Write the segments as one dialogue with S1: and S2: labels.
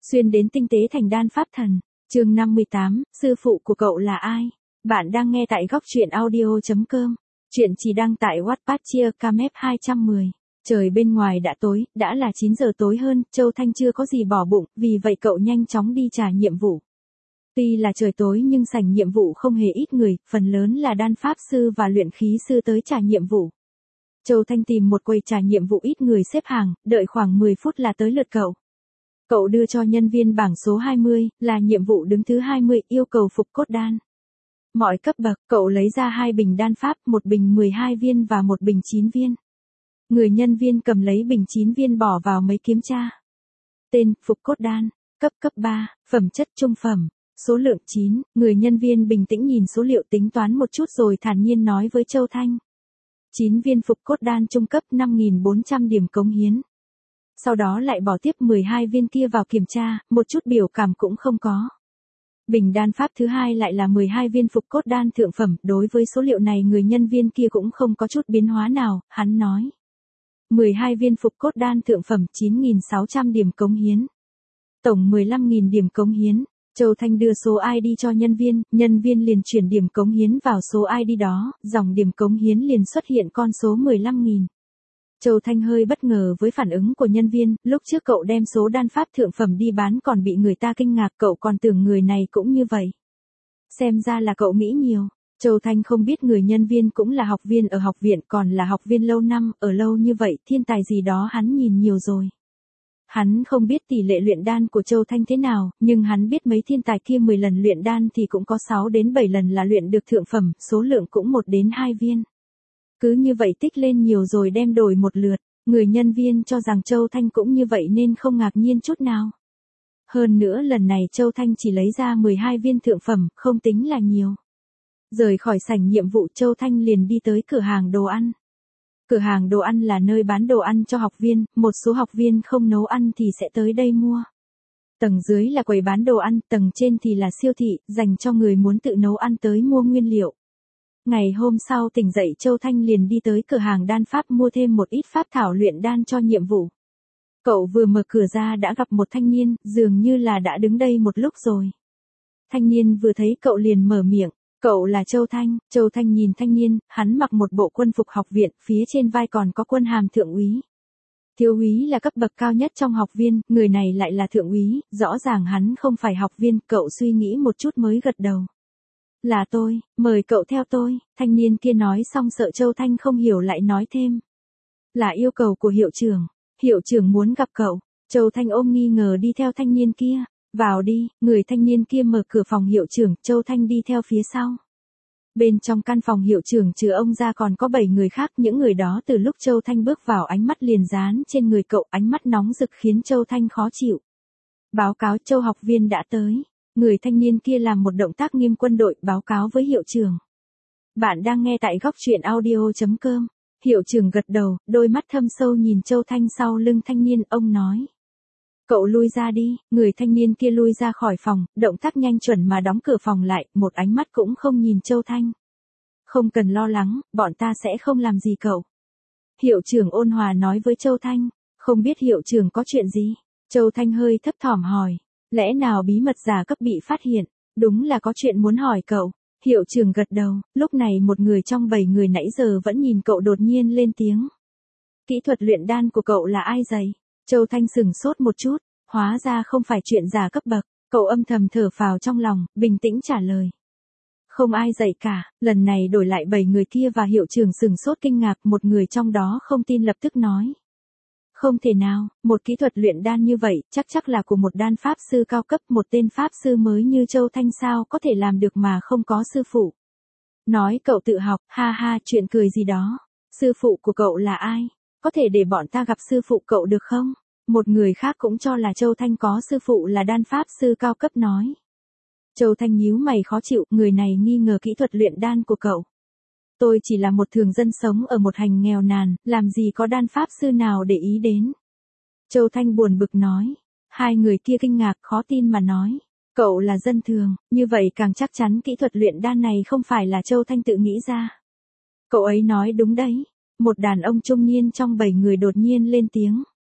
S1: Xuyên đến tinh tế thành đan pháp thần. Chương 58, sư phụ của cậu là ai? Bạn đang nghe tại góc truyện audio.com. Chuyện chỉ đăng tại Wattpad chia Camep 210. Trời bên ngoài đã tối, đã là 9 giờ tối hơn, Châu Thanh chưa có gì bỏ bụng, vì vậy cậu nhanh chóng đi trả nhiệm vụ. Tuy là trời tối nhưng sảnh nhiệm vụ không hề ít người, phần lớn là đan pháp sư và luyện khí sư tới trả nhiệm vụ. Châu Thanh tìm một quầy trả nhiệm vụ ít người xếp hàng, đợi khoảng 10 phút là tới lượt cậu. Cậu đưa cho nhân viên bảng số 20, là nhiệm vụ đứng thứ 20, yêu cầu phục cốt đan. Mọi cấp bậc, cậu lấy ra 2 bình đan pháp, một bình 12 viên và một bình 9 viên. Người nhân viên cầm lấy bình 9 viên bỏ vào máy kiểm tra. Tên, phục cốt đan, cấp 3, phẩm chất trung phẩm, số lượng 9, người nhân viên bình tĩnh nhìn số liệu tính toán một chút rồi thản nhiên nói với Châu Thanh. 9 viên phục cốt đan trung cấp 5.400 điểm cống hiến. Sau đó lại bỏ tiếp 12 viên kia vào kiểm tra, một chút biểu cảm cũng không có. Bình đan pháp thứ hai lại là 12 viên phục cốt đan thượng phẩm, đối với số liệu này người nhân viên kia cũng không có chút biến hóa nào, hắn nói. 12 viên phục cốt đan thượng phẩm 9.600 điểm cống hiến. Tổng 15.000 điểm cống hiến. Châu Thanh đưa số ID cho nhân viên liền chuyển điểm cống hiến vào số ID đó, dòng điểm cống hiến liền xuất hiện con số 15.000. Châu Thanh hơi bất ngờ với phản ứng của nhân viên, lúc trước cậu đem số đan pháp thượng phẩm đi bán còn bị người ta kinh ngạc, cậu còn tưởng người này cũng như vậy. Xem ra là cậu nghĩ nhiều. Châu Thanh không biết người nhân viên cũng là học viên ở học viện, còn là học viên lâu năm, ở lâu như vậy, thiên tài gì đó hắn nhìn nhiều rồi. Hắn không biết tỷ lệ luyện đan của Châu Thanh thế nào, nhưng hắn biết mấy thiên tài kia 10 lần luyện đan thì cũng có 6 đến 7 lần là luyện được thượng phẩm, số lượng cũng 1 đến 2 viên. Cứ như vậy tích lên nhiều rồi đem đổi một lượt, người nhân viên cho rằng Châu Thanh cũng như vậy nên không ngạc nhiên chút nào. Hơn nữa lần này Châu Thanh chỉ lấy ra 12 viên thượng phẩm, không tính là nhiều. Rời khỏi sảnh nhiệm vụ Châu Thanh liền đi tới cửa hàng đồ ăn. Cửa hàng đồ ăn là nơi bán đồ ăn cho học viên, một số học viên không nấu ăn thì sẽ tới đây mua. Tầng dưới là quầy bán đồ ăn, tầng trên thì là siêu thị, dành cho người muốn tự nấu ăn tới mua nguyên liệu. Ngày hôm sau tỉnh dậy Châu Thanh liền đi tới cửa hàng đan pháp mua thêm một ít pháp thảo luyện đan cho nhiệm vụ. Cậu vừa mở cửa ra đã gặp một thanh niên, dường như là đã đứng đây một lúc rồi. Thanh niên vừa thấy cậu liền mở miệng, cậu là Châu Thanh. Châu Thanh nhìn thanh niên, hắn mặc một bộ quân phục học viện, phía trên vai còn có quân hàm thượng úy. Thiếu úy là cấp bậc cao nhất trong học viên, người này lại là thượng úy, rõ ràng hắn không phải học viên, cậu suy nghĩ một chút mới gật đầu. Là tôi, mời cậu theo tôi, thanh niên kia nói xong sợ Châu Thanh không hiểu lại nói thêm. Là yêu cầu của hiệu trưởng muốn gặp cậu. Châu Thanh ôm nghi ngờ đi theo thanh niên kia, vào đi, người thanh niên kia mở cửa phòng hiệu trưởng, Châu Thanh đi theo phía sau. Bên trong căn phòng hiệu trưởng trừ ông ra còn có 7 người khác, những người đó từ lúc Châu Thanh bước vào ánh mắt liền dán trên người cậu, ánh mắt nóng rực khiến Châu Thanh khó chịu. Báo cáo Châu học viên đã tới. Người thanh niên kia làm một động tác nghiêm quân đội báo cáo với hiệu trưởng. Bạn đang nghe tại góc truyện audio.com. Hiệu trưởng gật đầu, đôi mắt thâm sâu nhìn Châu Thanh sau lưng thanh niên, ông nói. Cậu lui ra đi, người thanh niên kia lui ra khỏi phòng, động tác nhanh chuẩn mà đóng cửa phòng lại, một ánh mắt cũng không nhìn Châu Thanh. Không cần lo lắng, bọn ta sẽ không làm gì cậu. Hiệu trưởng ôn hòa nói với Châu Thanh, không biết hiệu trưởng có chuyện gì. Châu Thanh hơi thấp thỏm hỏi. Lẽ nào bí mật giả cấp bị phát hiện? Đúng là có chuyện muốn hỏi cậu. Hiệu trưởng gật đầu, lúc này một người trong 7 người nãy giờ vẫn nhìn cậu đột nhiên lên tiếng. Kỹ thuật luyện đan của cậu là ai dạy? Châu Thanh sửng sốt một chút, hóa ra không phải chuyện giả cấp bậc, cậu âm thầm thở phào trong lòng, bình tĩnh trả lời. Không ai dạy cả, lần này đổi lại 7 người kia và hiệu trưởng sửng sốt kinh ngạc, một người trong đó không tin lập tức nói. Không thể nào, một kỹ thuật luyện đan như vậy, chắc là của một đan pháp sư cao cấp, một tên pháp sư mới như Châu Thanh sao có thể làm được mà không có sư phụ. Nói cậu tự học, ha ha, chuyện cười gì đó. Sư phụ của cậu là ai? Có thể để bọn ta gặp sư phụ cậu được không? Một người khác cũng cho là Châu Thanh có sư phụ là đan pháp sư cao cấp nói. Châu Thanh nhíu mày khó chịu, người này nghi ngờ kỹ thuật luyện đan của cậu. Tôi chỉ là một thường dân sống ở một hành nghèo nàn, làm gì có đan pháp sư nào để ý đến. Châu Thanh buồn bực nói. Hai người kia kinh ngạc khó tin mà nói. Cậu là dân thường, như vậy càng chắc chắn kỹ thuật luyện đan này không phải là Châu Thanh tự nghĩ ra. Cậu ấy nói đúng đấy. Một đàn ông trung niên trong 7 người đột nhiên lên tiếng.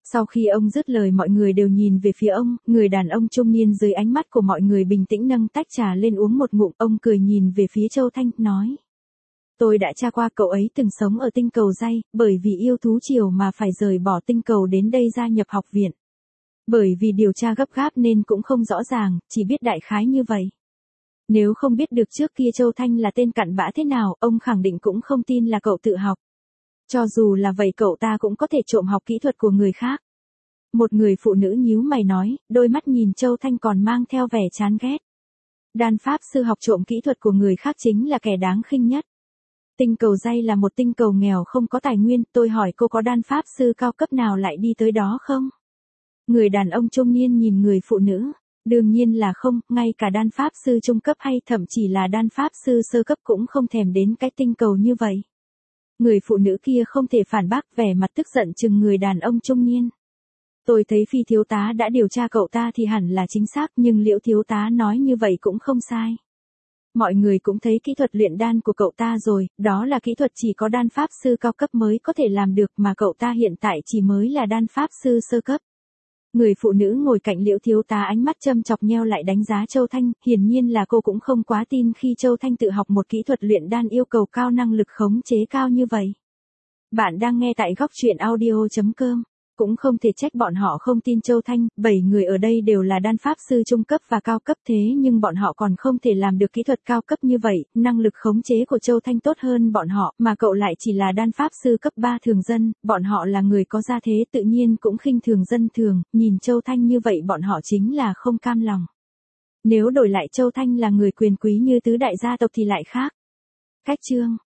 S1: Sau khi ông dứt lời mọi người đều nhìn về phía ông, người đàn ông trung niên dưới ánh mắt của mọi người bình tĩnh nâng tách trà lên uống một ngụm, ông cười nhìn về phía Châu Thanh, nói. Tôi đã tra qua cậu ấy từng sống ở tinh cầu Giai, bởi vì yêu thú triều mà phải rời bỏ tinh cầu đến đây gia nhập học viện. Bởi vì điều tra gấp gáp nên cũng không rõ ràng, chỉ biết đại khái như vậy. Nếu không biết được trước kia Châu Thanh là tên cặn bã thế nào, ông khẳng định cũng không tin là cậu tự học. Cho dù là vậy cậu ta cũng có thể trộm học kỹ thuật của người khác. Một người phụ nữ nhíu mày nói, đôi mắt nhìn Châu Thanh còn mang theo vẻ chán ghét. Đan pháp sư học trộm kỹ thuật của người khác chính là kẻ đáng khinh nhất. Tinh cầu Giai là một tinh cầu nghèo không có tài nguyên, tôi hỏi cô có đan pháp sư cao cấp nào lại đi tới đó không? Người đàn ông trung niên nhìn người phụ nữ. Đương nhiên là không, ngay cả đan pháp sư trung cấp hay thậm chỉ là đan pháp sư sơ cấp cũng không thèm đến cái tinh cầu như vậy. Người phụ nữ kia không thể phản bác, vẻ mặt tức giận chừng người đàn ông trung niên. Tôi thấy Phi thiếu tá đã điều tra cậu ta thì hẳn là chính xác, nhưng Liễu thiếu tá nói như vậy cũng không sai. Mọi người cũng thấy kỹ thuật luyện đan của cậu ta rồi, đó là kỹ thuật chỉ có đan pháp sư cao cấp mới có thể làm được mà cậu ta hiện tại chỉ mới là đan pháp sư sơ cấp. Người phụ nữ ngồi cạnh Liễu thiếu tá ánh mắt châm chọc nheo lại đánh giá Châu Thanh, hiển nhiên là cô cũng không quá tin khi Châu Thanh tự học một kỹ thuật luyện đan yêu cầu cao năng lực khống chế cao như vậy. Bạn đang nghe tại góc truyện audio.com. Cũng không thể trách bọn họ không tin Châu Thanh, 7 người ở đây đều là đan pháp sư trung cấp và cao cấp thế nhưng bọn họ còn không thể làm được kỹ thuật cao cấp như vậy, năng lực khống chế của Châu Thanh tốt hơn bọn họ, mà cậu lại chỉ là đan pháp sư cấp 3 thường dân, bọn họ là người có gia thế tự nhiên cũng khinh thường dân thường, nhìn Châu Thanh như vậy bọn họ chính là không cam lòng. Nếu đổi lại Châu Thanh là người quyền quý như tứ đại gia tộc thì lại khác. Cách chương